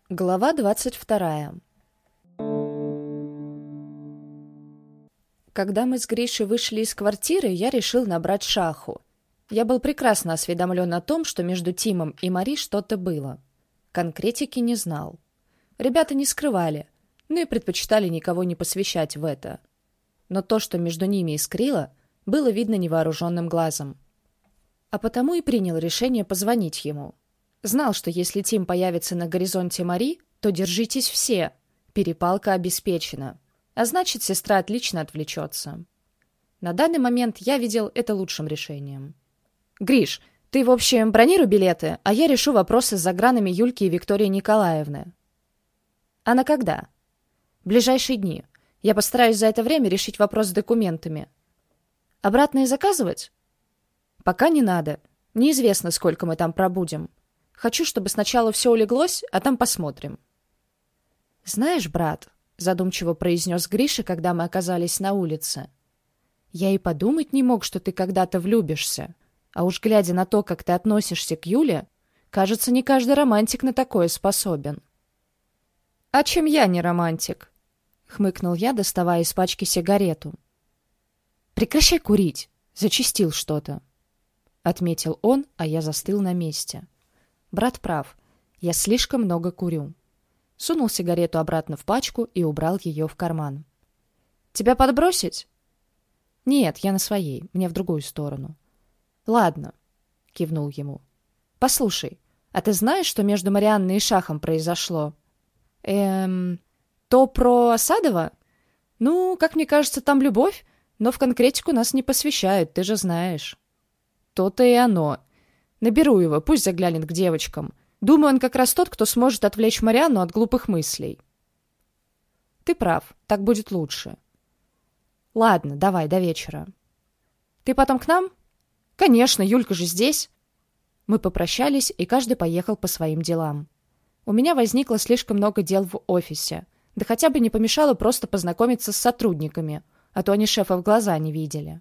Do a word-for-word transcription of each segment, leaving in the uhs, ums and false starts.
Глава двадцать вторая. Когда мы с Гришей вышли из квартиры, я решил набрать Шаху. Я был прекрасно осведомлен о том, что между Тимом и Мари что-то было. Конкретики не знал. Ребята не скрывали, но и предпочитали никого не посвящать в это. Но то, что между ними искрило, было видно невооруженным глазом. А потому и принял решение позвонить ему. Знал, что если Тим появится на горизонте Мари, то держитесь все, перепалка обеспечена. А значит, сестра отлично отвлечется. На данный момент я видел это лучшим решением. «Гриш, ты, в общем, бронируй билеты, а я решу вопросы с загранами Юльки и Виктории Николаевны». «А на когда?» «Ближайшие дни. Я постараюсь за это время решить вопрос с документами». «Обратные заказывать?» «Пока не надо. Неизвестно, сколько мы там пробудем. Хочу, чтобы сначала все улеглось, а там посмотрим». «Знаешь, брат», — задумчиво произнес Гриша, когда мы оказались на улице, «я и подумать не мог, что ты когда-то влюбишься. А уж глядя на то, как ты относишься к Юле, кажется, не каждый романтик на такое способен». «А чем я не романтик?» — хмыкнул я, доставая из пачки сигарету. «Прекращай курить. Зачастил что-то», — отметил он, а я застыл на месте. Брат прав. Я слишком много курю. Сунул сигарету обратно в пачку и убрал ее в карман. «Тебя подбросить?» «Нет, я на своей. Мне в другую сторону». «Ладно», — кивнул ему. «Послушай, а ты знаешь, что между Марианной и Шахом произошло?» «Эм... То про Осадова? Ну, как мне кажется, там любовь, но в конкретику нас не посвящают, ты же знаешь». «То-то и оно. Наберу его, пусть заглянет к девочкам. Думаю, он как раз тот, кто сможет отвлечь Марианну от глупых мыслей». «Ты прав, так будет лучше». «Ладно, давай, до вечера». «Ты потом к нам?» «Конечно, Юлька же здесь». Мы попрощались, и каждый поехал по своим делам. У меня возникло слишком много дел в офисе, да хотя бы не помешало просто познакомиться с сотрудниками, а то они шефа в глаза не видели.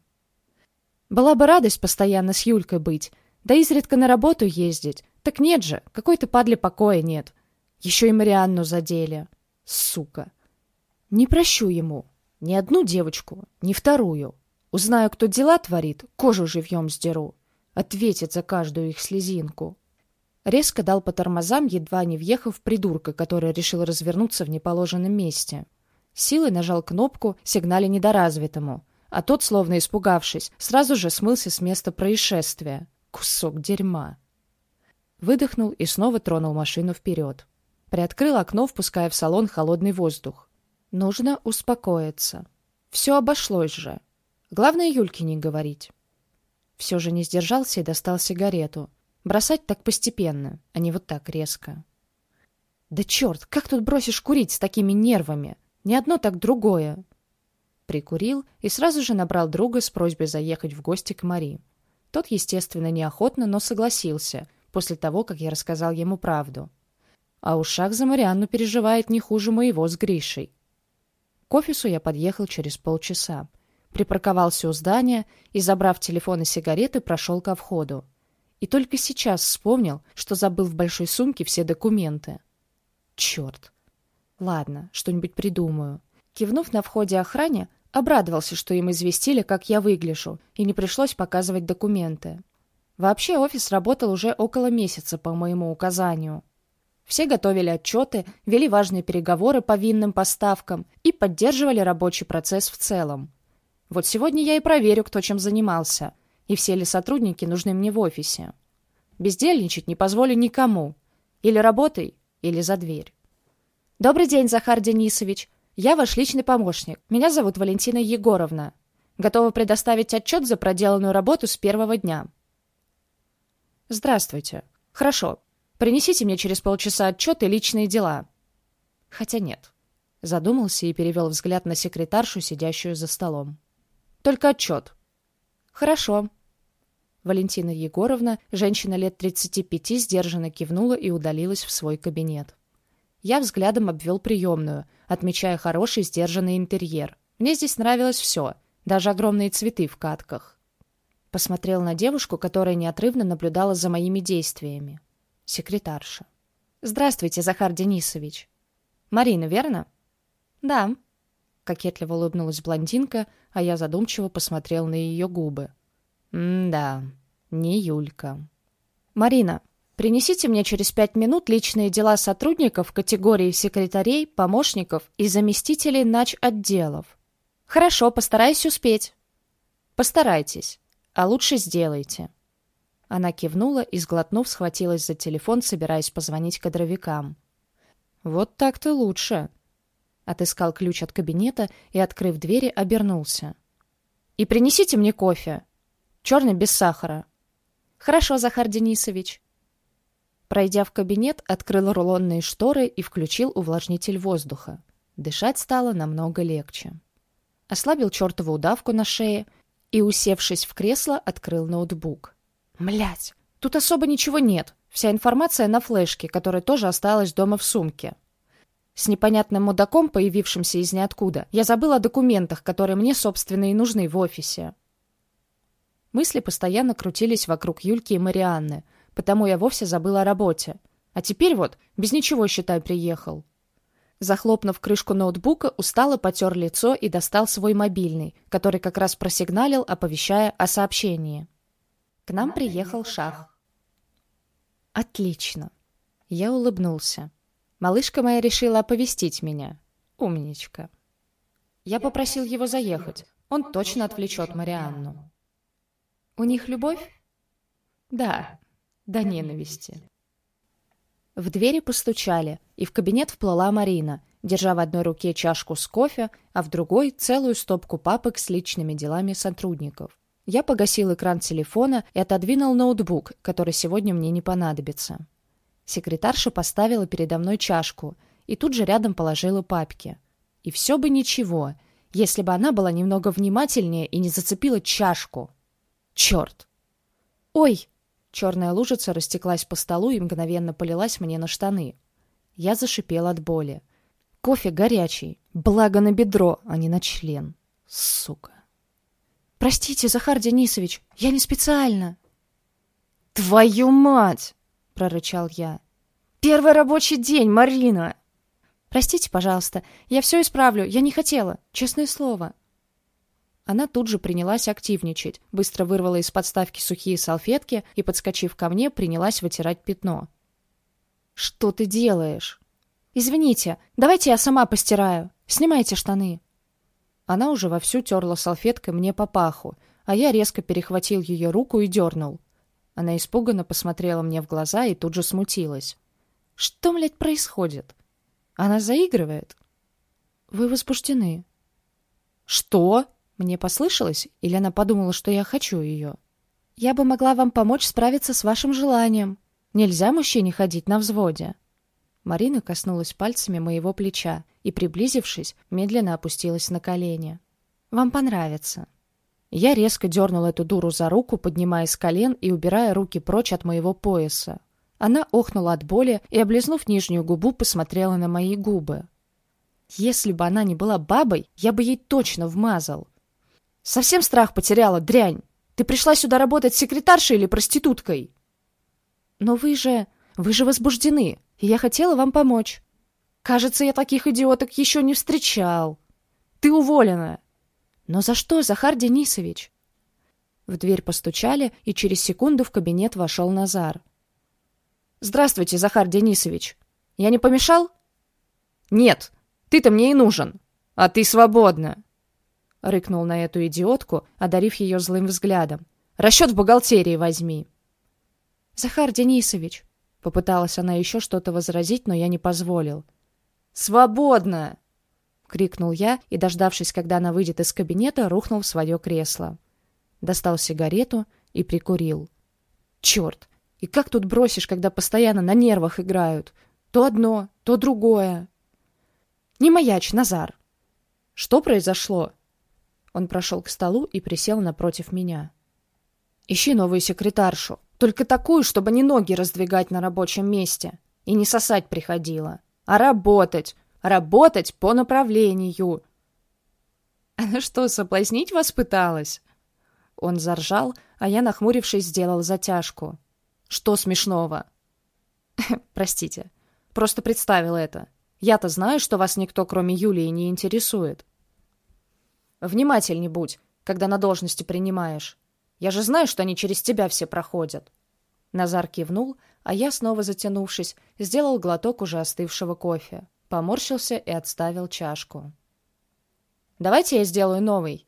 Была бы радость постоянно с Юлькой быть, да изредка на работу ездить. Так нет же, какой-то падле покоя нет. Еще и Марианну задели. Сука. Не прощу ему. Ни одну девочку, ни вторую. Узнаю, кто дела творит, кожу живьем сдеру. Ответит за каждую их слезинку. Резко дал по тормозам, едва не въехав в придурка, который решил развернуться в неположенном месте. Силой нажал кнопку, сигналя недоразвитому, а тот, словно испугавшись, сразу же смылся с места происшествия. Кусок дерьма. Выдохнул и снова тронул машину вперед. Приоткрыл окно, впуская в салон холодный воздух. Нужно успокоиться. Все обошлось же. Главное, Юльке не говорить. Все же не сдержался и достал сигарету. Бросать так постепенно, а не вот так резко. Да черт, как тут бросишь курить с такими нервами? Ни одно, так другое. Прикурил и сразу же набрал друга с просьбой заехать в гости к Мари. Тот, естественно, неохотно, но согласился, после того, как я рассказал ему правду. А уж Шах за Марианну переживает не хуже моего с Гришей. К офису я подъехал через полчаса. Припарковался у здания и, забрав телефон и сигареты, прошел ко входу. И только сейчас вспомнил, что забыл в большой сумке все документы. Черт. Ладно, что-нибудь придумаю. Кивнув на входе охране, обрадовался, что им известили, как я выгляжу, и не пришлось показывать документы. Вообще офис работал уже около месяца по моему указанию. Все готовили отчеты, вели важные переговоры по винным поставкам и поддерживали рабочий процесс в целом. Вот сегодня я и проверю, кто чем занимался, и все ли сотрудники нужны мне в офисе. Бездельничать не позволю никому. Или работай, или за дверь. «Добрый день, Захар Денисович. Я ваш личный помощник. Меня зовут Валентина Егоровна. Готова предоставить отчет за проделанную работу с первого дня». «Здравствуйте. Хорошо. Принесите мне через полчаса отчет и личные дела». Хотя нет. Задумался и перевел взгляд на секретаршу, сидящую за столом. «Только отчет». «Хорошо». Валентина Егоровна, женщина лет тридцати пяти, сдержанно кивнула и удалилась в свой кабинет. Я взглядом обвел приемную, отмечая хороший сдержанный интерьер. Мне здесь нравилось все, даже огромные цветы в катках. Посмотрел на девушку, которая неотрывно наблюдала за моими действиями. Секретарша. «Здравствуйте, Захар Денисович». «Марина, верно?» «Да», — кокетливо улыбнулась блондинка, а я задумчиво посмотрел на ее губы. «М-да, не Юлька». «Марина, принесите мне через пять минут личные дела сотрудников категории секретарей, помощников и заместителей нач-отделов». «Хорошо, постараюсь успеть». «Постарайтесь, а лучше сделайте». Она кивнула и, сглотнув, схватилась за телефон, собираясь позвонить кадровикам. «Вот так-то лучше». Отыскал ключ от кабинета и, открыв двери, обернулся. «И принесите мне кофе. Черный без сахара». «Хорошо, Захар Денисович». Пройдя в кабинет, открыл рулонные шторы и включил увлажнитель воздуха. Дышать стало намного легче. Ослабил чертову удавку на шее и, усевшись в кресло, открыл ноутбук. Млять, тут особо ничего нет. Вся информация на флешке, которая тоже осталась дома в сумке. С непонятным мудаком, появившимся из ниоткуда, я забыл о документах, которые мне, собственно, и нужны в офисе. Мысли постоянно крутились вокруг Юльки и Марианны, потому я вовсе забыл о работе. А теперь вот, без ничего, считай, приехал. Захлопнув крышку ноутбука, устало потер лицо и достал свой мобильный, который как раз просигналил, оповещая о сообщении. К нам приехал Шах. Отлично. Я улыбнулся. Малышка моя решила оповестить меня. Умничка. Я попросил его заехать. Он точно отвлечет Марианну. У них любовь? Да, до ненависти. В двери постучали, и в кабинет вплыла Марина, держа в одной руке чашку с кофе, а в другой целую стопку папок с личными делами сотрудников. Я погасил экран телефона и отодвинул ноутбук, который сегодня мне не понадобится. Секретарша поставила передо мной чашку и тут же рядом положила папки. И все бы ничего, если бы она была немного внимательнее и не зацепила чашку. Черт! Ой! Черная лужица растеклась по столу и мгновенно полилась мне на штаны. Я зашипел от боли. Кофе горячий, благо на бедро, а не на член. Сука! «Простите, Захар Денисович, я не специально». «Твою мать!» — прорычал я. «Первый рабочий день, Марина!» «Простите, пожалуйста, я все исправлю, я не хотела, честное слово». Она тут же принялась активничать, быстро вырвала из подставки сухие салфетки и, подскочив ко мне, принялась вытирать пятно. «Что ты делаешь?» «Извините, давайте я сама постираю. Снимайте штаны». Она уже вовсю терла салфеткой мне по паху, а я резко перехватил ее руку и дернул. Она испуганно посмотрела мне в глаза и тут же смутилась. «Что, млядь, происходит? Она заигрывает?» «Вы возбуждены». «Что?» Мне послышалось, или она подумала, что я хочу ее? «Я бы могла вам помочь справиться с вашим желанием. Нельзя мужчине ходить на взводе». Марина коснулась пальцами моего плеча и, приблизившись, медленно опустилась на колени. «Вам понравится». Я резко дернул эту дуру за руку, поднимая с колен и убирая руки прочь от моего пояса. Она охнула от боли и, облизнув нижнюю губу, посмотрела на мои губы. Если бы она не была бабой, я бы ей точно вмазал. «Совсем страх потеряла, дрянь! Ты пришла сюда работать секретаршей или проституткой?» «Но вы же... вы же возбуждены, и я хотела вам помочь». «Кажется, я таких идиоток еще не встречал. Ты уволена». «Но за что, Захар Денисович?» В дверь постучали, и через секунду в кабинет вошел Назар. «Здравствуйте, Захар Денисович. Я не помешал?» «Нет, ты-то мне и нужен. А ты свободна!» Рыкнул на эту идиотку, одарив ее злым взглядом. «Расчет в бухгалтерии возьми». «Захар Денисович!» Попыталась она еще что-то возразить, но я не позволил. «Свободно!» — крикнул я и, дождавшись, когда она выйдет из кабинета, рухнул в свое кресло. Достал сигарету и прикурил. «Черт! И как тут бросишь, когда постоянно на нервах играют? То одно, то другое!» «Не маячь, Назар!» «Что произошло?» Он прошел к столу и присел напротив меня. «Ищи новую секретаршу. Только такую, чтобы не ноги раздвигать на рабочем месте. И не сосать приходила. А работать. Работать по направлению». «Она что, соблазнить вас пыталась?» Он заржал, а я, нахмурившись, сделал затяжку. «Что смешного?» «Простите». Просто представил это. Я-то знаю, что вас никто, кроме Юлии, не интересует. Внимательней будь, когда на должности принимаешь. Я же знаю, что они через тебя все проходят. Назар кивнул, а я, снова затянувшись, сделал глоток уже остывшего кофе, поморщился и отставил чашку. «Давайте я сделаю новый».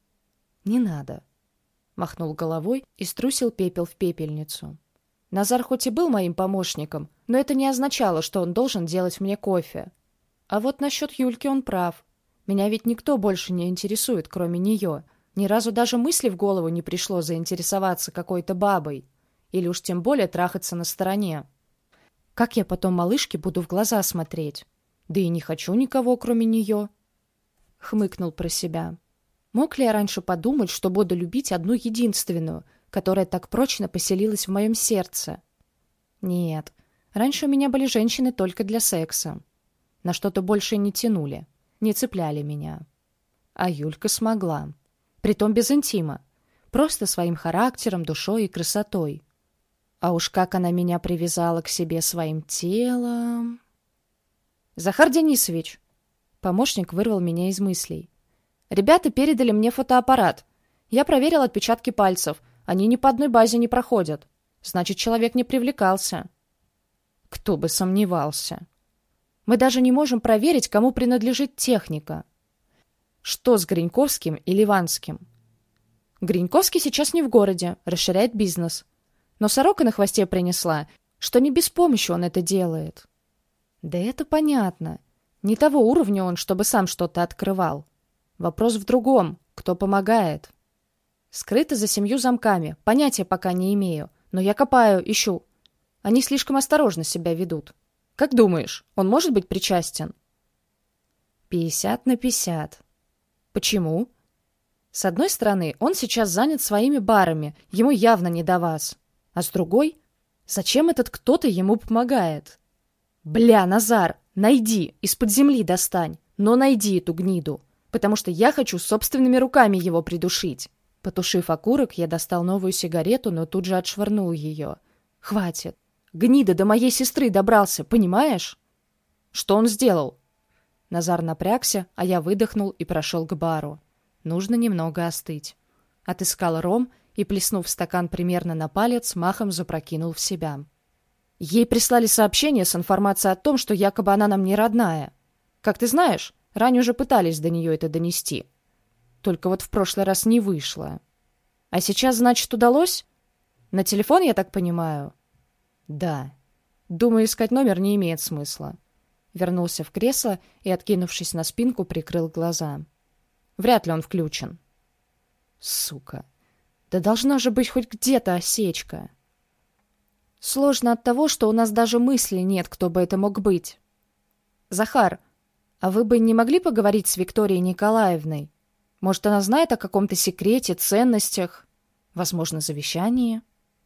«Не надо», — махнул головой и струсил пепел в пепельницу. Назар хоть и был моим помощником, но это не означало, что он должен делать мне кофе. А вот насчет Юльки он прав. Меня ведь никто больше не интересует, кроме нее. Ни разу даже мысли в голову не пришло заинтересоваться какой-то бабой. Или уж тем более трахаться на стороне. Как я потом малышке буду в глаза смотреть? Да и не хочу никого, кроме нее. Хмыкнул про себя. Мог ли я раньше подумать, что буду любить одну единственную, которая так прочно поселилась в моем сердце? Нет, раньше у меня были женщины только для секса. На что-то больше не тянули, не цепляли меня. А Юлька смогла. Притом без интима. Просто своим характером, душой и красотой. А уж как она меня привязала к себе своим телом... «Захар Денисович!» Помощник вырвал меня из мыслей. «Ребята передали мне фотоаппарат. Я проверил отпечатки пальцев. Они ни по одной базе не проходят. Значит, человек не привлекался». Кто бы сомневался. Мы даже не можем проверить, кому принадлежит техника. Что с Гриньковским и Ливанским? Гриньковский сейчас не в городе, расширяет бизнес. Но сорока на хвосте принесла, что не без помощи он это делает. Да это понятно. Не того уровня он, чтобы сам что-то открывал. Вопрос в другом. Кто помогает? Скрыто за семью замками. Понятия пока не имею. Но я копаю, ищу. Они слишком осторожно себя ведут. Как думаешь, он может быть причастен? Пятьдесят на пятьдесят. Почему? С одной стороны, он сейчас занят своими барами. Ему явно не до вас. А с другой, зачем этот кто-то ему помогает? Бля, Назар, найди, из-под земли достань, но найди эту гниду, потому что я хочу собственными руками его придушить. Потушив окурок, я достал новую сигарету, но тут же отшвырнул ее. Хватит. Гнида до моей сестры добрался, понимаешь? Что он сделал? Назар напрягся, а я выдохнул и прошел к бару. Нужно немного остыть. Отыскал ром и, плеснув в стакан примерно на палец, махом запрокинул в себя. Ей прислали сообщение с информацией о том, что якобы она нам не родная. Как ты знаешь, ранее уже пытались до нее это донести. Только вот в прошлый раз не вышло. А сейчас, значит, удалось? На телефон, я так понимаю? Да. Думаю, искать номер не имеет смысла. Вернулся в кресло и, откинувшись на спинку, прикрыл глаза. Вряд ли он включен. Сука. Да должна же быть хоть где-то осечка. Сложно от того, что у нас даже мысли нет, кто бы это мог быть. Захар, а вы бы не могли поговорить с Викторией Николаевной? Может, она знает о каком-то секрете, ценностях, возможно, завещании?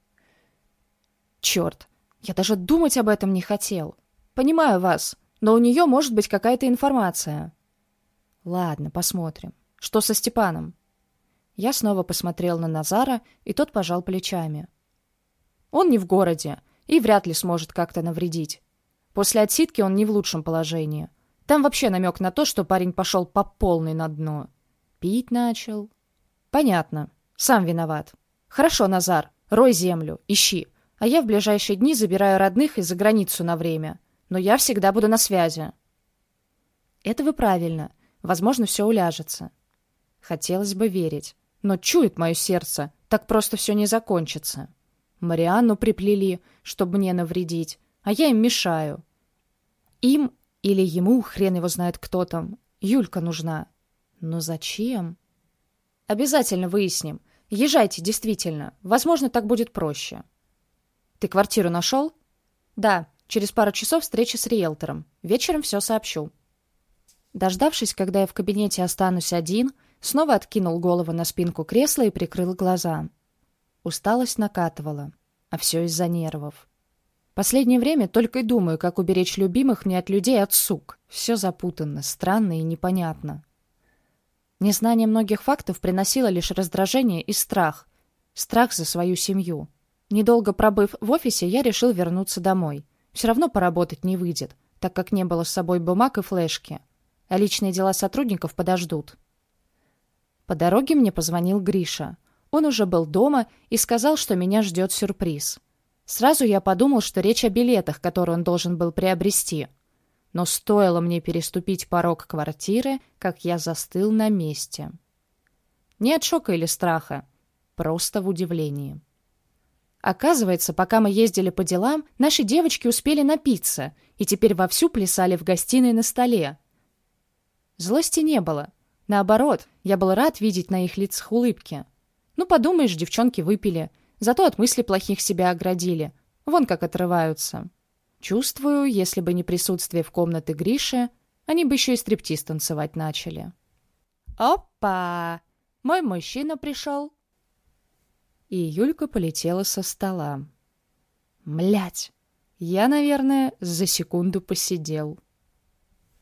Черт, я даже думать об этом не хотел. Понимаю вас, но у нее может быть какая-то информация. Ладно, посмотрим. Что со Степаном? Я снова посмотрел на Назара, и тот пожал плечами. Он не в городе и вряд ли сможет как-то навредить. После отсидки он не в лучшем положении. Там вообще намек на то, что парень пошел по полной на дно. Пить начал. Понятно. Сам виноват. Хорошо, Назар, рой землю, ищи. А я в ближайшие дни забираю родных и за границу на время. Но я всегда буду на связи. Это вы правильно. Возможно, все уляжется. Хотелось бы верить. Но чует мое сердце, так просто все не закончится. Марианну приплели, чтобы мне навредить, а я им мешаю. Им или ему, хрен его знает кто там, Юлька нужна. Но зачем? Обязательно выясним. Езжайте, действительно. Возможно, так будет проще. Ты квартиру нашел? Да, через пару часов встреча с риэлтором. Вечером все сообщу. Дождавшись, когда я в кабинете останусь один, снова откинул голову на спинку кресла и прикрыл глаза. Усталость накатывала, а все из-за нервов. Последнее время только и думаю, как уберечь любимых мне от людей от сук. Все запутанно, странно и непонятно. Незнание многих фактов приносило лишь раздражение и страх. Страх за свою семью. Недолго пробыв в офисе, я решил вернуться домой. Все равно поработать не выйдет, так как не было с собой бумаг и флешки. А личные дела сотрудников подождут. По дороге мне позвонил Гриша. Он уже был дома и сказал, что меня ждет сюрприз. Сразу я подумал, что речь о билетах, которые он должен был приобрести. Но стоило мне переступить порог квартиры, как я застыл на месте. Не от шока или страха, просто в удивлении. Оказывается, пока мы ездили по делам, наши девочки успели напиться и теперь вовсю плясали в гостиной на столе. Злости не было. Наоборот, я был рад видеть на их лицах улыбки. Ну, подумаешь, девчонки выпили, зато от мыслей плохих себя оградили. Вон как отрываются. Чувствую, если бы не присутствие в комнате Гриши, они бы еще и стриптиз танцевать начали. «Опа! Мой мужчина пришел!» И Юлька полетела со стола. Млять! Я, наверное, за секунду посидел.